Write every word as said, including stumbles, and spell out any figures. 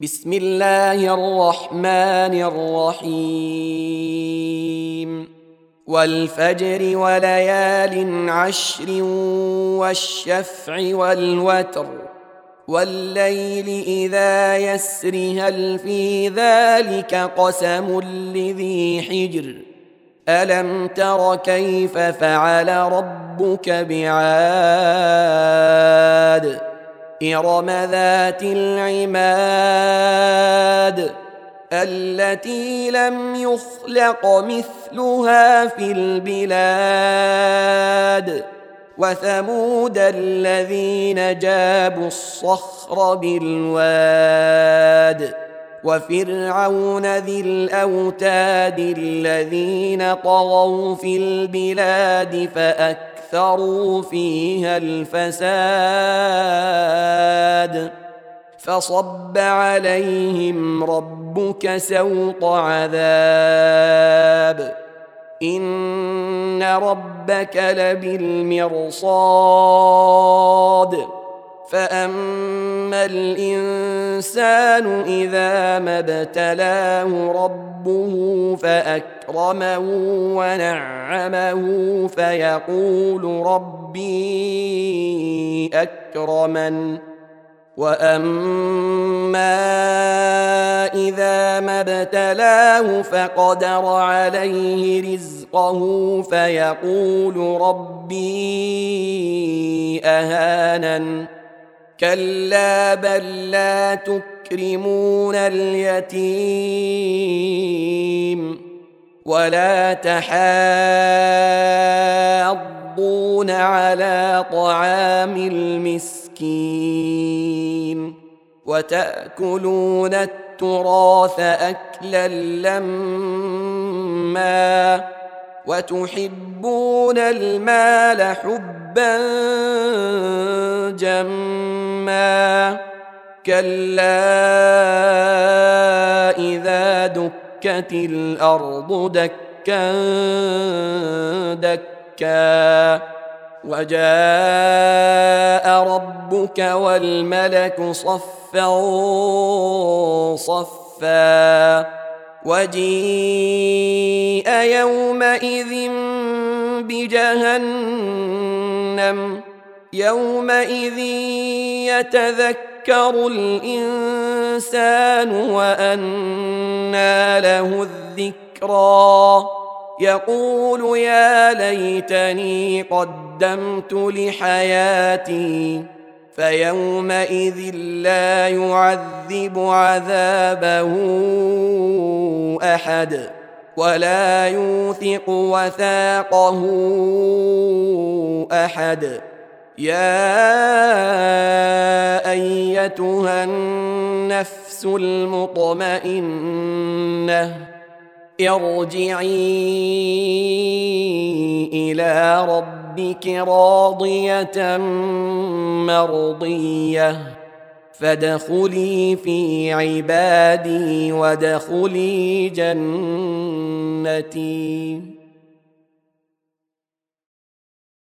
بسم الله الرحمن الرحيم والفجر وليال عشر والشفع والوتر والليل إذا يسر هل في ذلك قسم لذي حجر ألم تر كيف فعل ربك بعاد إرم ذات العماد التي لم يخلق مثلها في البلاد وثمود الذين جابوا الصخر بالواد وفرعون ذي الأوتاد الذين طغوا في البلاد فأكثروا فيها الفساد فصب عليهم ربك سوط عذاب إن ربك لبالمرصاد فأما الإنسان إذا ما ابتلاه ربه فأكرمه ونعمه فيقول ربي أكرمن وأما إذا ما ابتلاه فقدر عليه رزقه فيقول ربي أهانن كلا بل لا تكرمون اليتيم ولا تحاضون على طعام المسكين وتأكلون التراث أكلا لما وتحبون المال حبا جما كلا إذا دكت الأرض دكا دكا وجاء ربك والملك صفا صفا وجيء يومئذ بجهنم يومئذ يتذكر الإنسان وأنى له الذكرى يقول يا ليتني قدمت لحياتي فيومئذ لا يعذب عذابه أحد ولا يوثق وثاقه أحد يا أيتها النفس المطمئنة ارجعي إلى ربك راضية مرضية فادخلي في عبادي وادخلي جنتي.